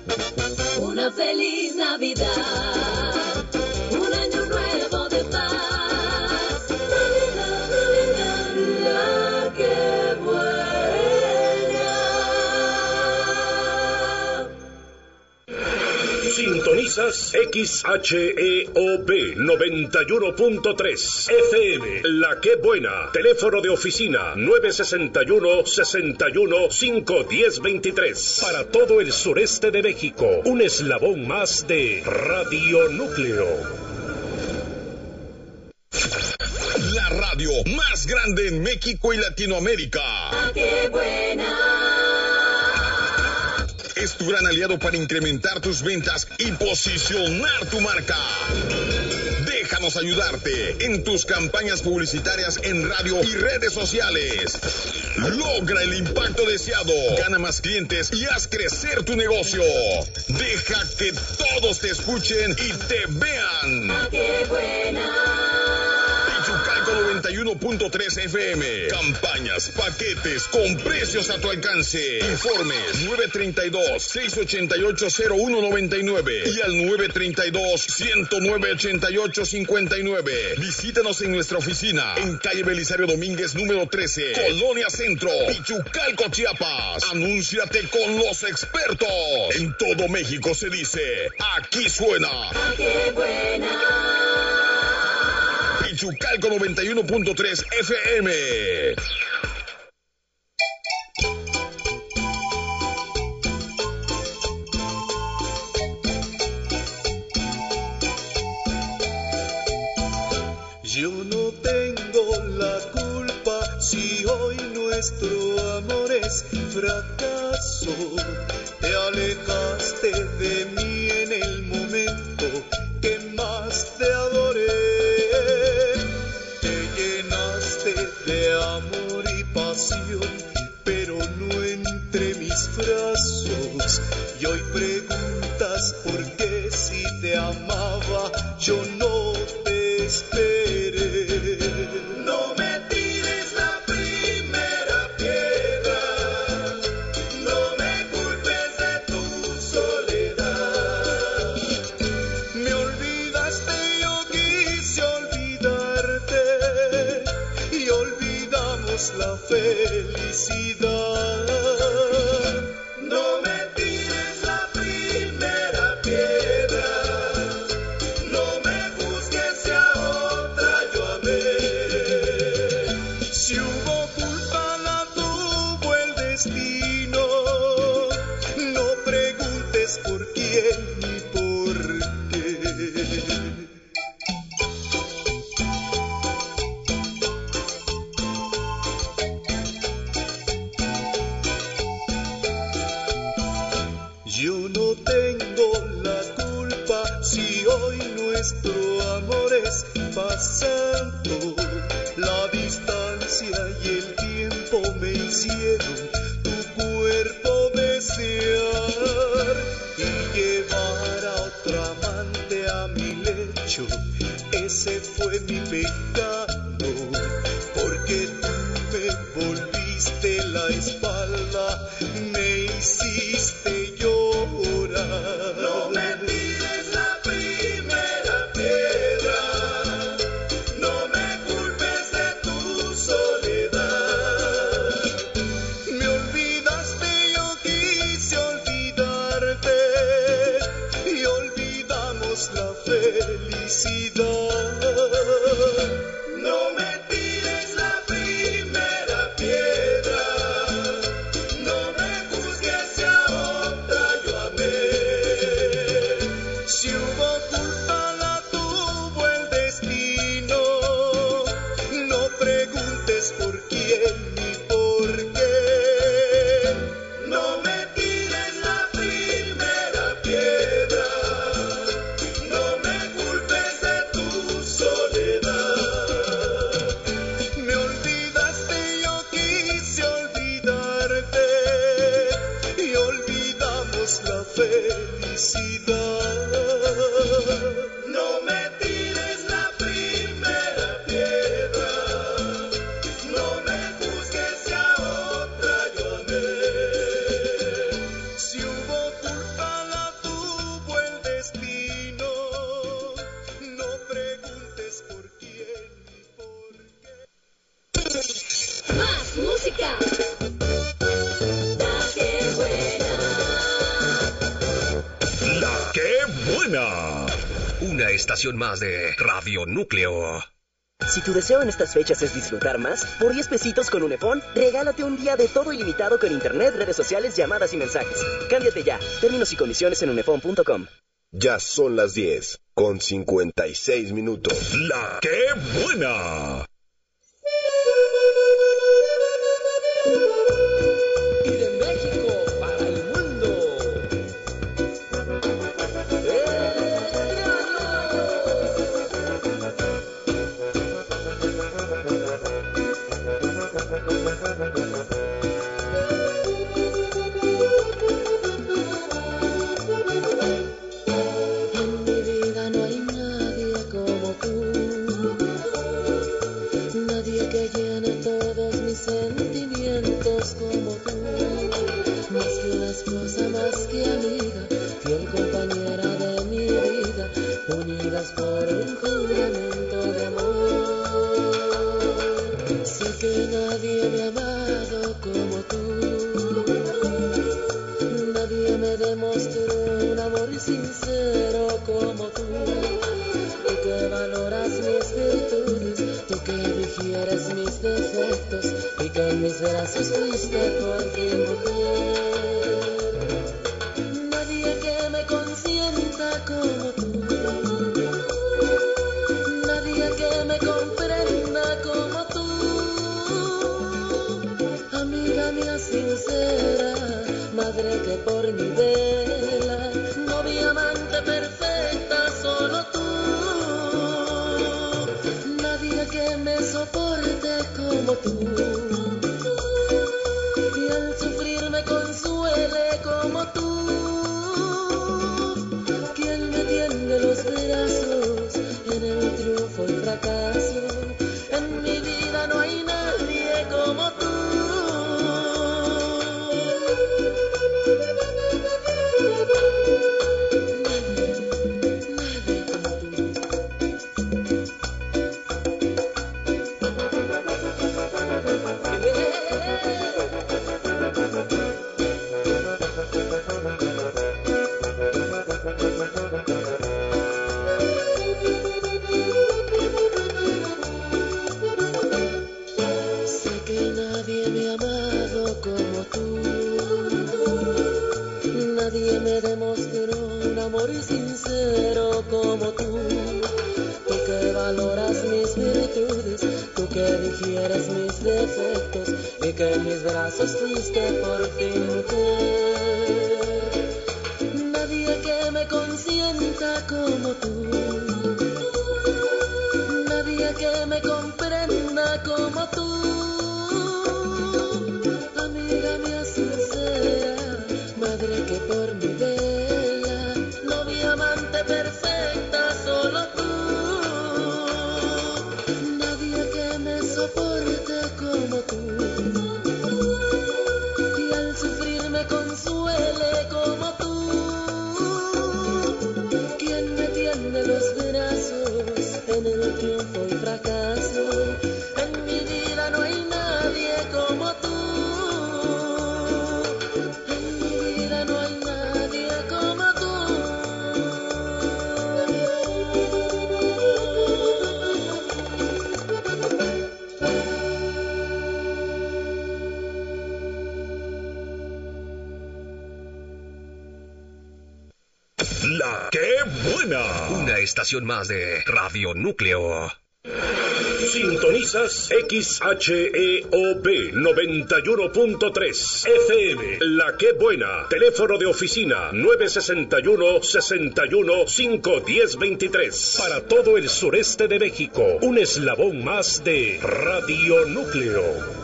Una feliz Navidad, un año nuevo de paz. Navidad, Navidad, Navidad, qué buena. Sintonizas XHEOB 91.3 FM, La Qué Buena. Teléfono de oficina 961-61-510-23. Para todo el sureste de México, un eslabón más de Radio Núcleo. La radio más grande en México y Latinoamérica. La Qué Buena. Es tu gran aliado para incrementar tus ventas y posicionar tu marca. Déjanos ayudarte en tus campañas publicitarias en radio y redes sociales. Logra el impacto deseado, gana más clientes y haz crecer tu negocio. Deja que todos te escuchen y te vean. La Qué Buena. Pichucalco 91.3 FM. Campañas, paquetes con precios a tu alcance. Informes 932-688-0199 y al 932-109-8859. Visítanos en nuestra oficina en calle Belisario Domínguez número 13, Colonia Centro, Pichucalco, Chiapas. Anúnciate con los expertos. En todo México se dice, aquí suena. La Qué Buena. Pichucalco 91.3 FM. Yo no tengo la culpa si hoy nuestro amor es fracaso. Te alejaste de mí en el momento que más te adoré. Te llenaste de amor y pasión, pero no entre mis brazos. Y hoy preguntas por qué si te amaba yo no te esperé. No me tires la primera piedra, no me culpes de tu soledad. Me olvidaste, yo quise olvidarte y olvidamos la felicidad. No me tires la primera piedra, no me juzgues si a otra yo amé. Si hubo culpa la tuvo el destino, no preguntes por quién ni por qué. Yo no tengo la culpa si hoy nuestro amor es pasando. La distancia y el tiempo me hicieron tu cuerpo desear y llevar a otra amante a mi lecho. Ese fue mi pecado, porque tú me volviste la espalda, me hiciste llorar. No me tires la primera piedra, no me culpes de tu soledad. Me olvidaste, yo quise olvidarte y olvidamos la felicidad. No me tires la primera piedra, no me juzgues si a otra yo amé. Si hubo culpa la tuvo el destino, no preguntes por quién ni por qué. No me tires la primera piedra, no me culpes de tu soledad. Me olvidaste, yo quise olvidarte y olvidamos la felicidad. No me tires la primera piedra, no me juzgues si a otra yo amé. Si hubo culpa la buena! Una estación más de Radio Núcleo. Si tu deseo en estas fechas es disfrutar más, por 10 pesitos con Unefón, regálate un día de todo ilimitado con internet, redes sociales, llamadas y mensajes. Cámbiate ya. Términos y condiciones en unefón.com. Ya son las 10, con 56 minutos. ¡La qué buena! Y de México para el mundo. En mi vida no hay nadie como tú, nadie que llene todos mis sentimientos como tú, más que una esposa, más que amiga, fiel compañera de mi vida, unidas por un juramento de amor. Sé que nadie me ha amado como tú, nadie me demostró un amor sincero como tú que valoras mis virtudes, tú que digieres mis defectos y que en mis brazos fuiste por fin mujer. Nadie que me consienta como tú, nadie que me comprenda como tú, amiga mía sincera, madre que por mi vela, novia amante perfecta, solo tú. Nadie que me soporte como tú, y al sufrir me consuele como tú. Quien me tiende los brazos en el triunfo y fracaso, en mi vida no hay nadie como tú. Sé que nadie me ha amado como tú, nadie me demostró un amor sincero como tú, tú que valoras mis virtudes, tú que digieres mis defectos y que en mis brazos fuiste por fin mujer. Nadie que me consienta como tú, nadie que me comprenda como tú, amiga mía sincera, madre que por mi vela, novia amante perfecta, solo tú. Nadie que me soporte como tú, y al sufrir me consuele como tú. Quien me tiende los brazos en el triunfo y fracaso, en mi vida no hay nadie como tú. En mi vida no hay nadie como tú. ¡La qué buena! Una estación más de Radio Núcleo. Sintonizas XHEOB 91.3 FM. La qué buena. Teléfono de oficina 961-61-510-23. Para todo el sureste de México. Un eslabón más de Radio Núcleo.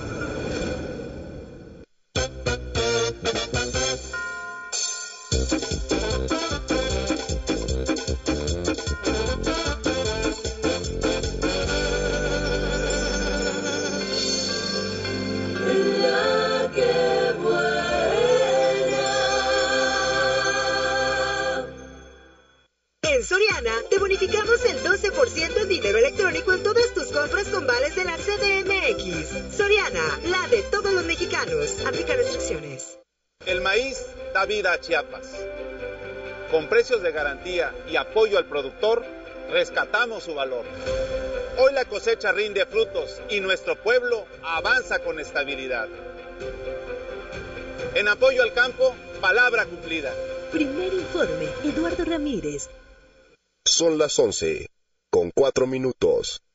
En Soriana, te bonificamos el 12% en dinero electrónico en todas tus compras con vales de la CDMX. Soriana, la de todos los mexicanos. Aplica restricciones. El maíz da vida a Chiapas. Con precios de garantía y apoyo al productor, rescatamos su valor. Hoy la cosecha rinde frutos y nuestro pueblo avanza con estabilidad. En apoyo al campo, palabra cumplida. Primer informe, Eduardo Ramírez. Son las 11:04.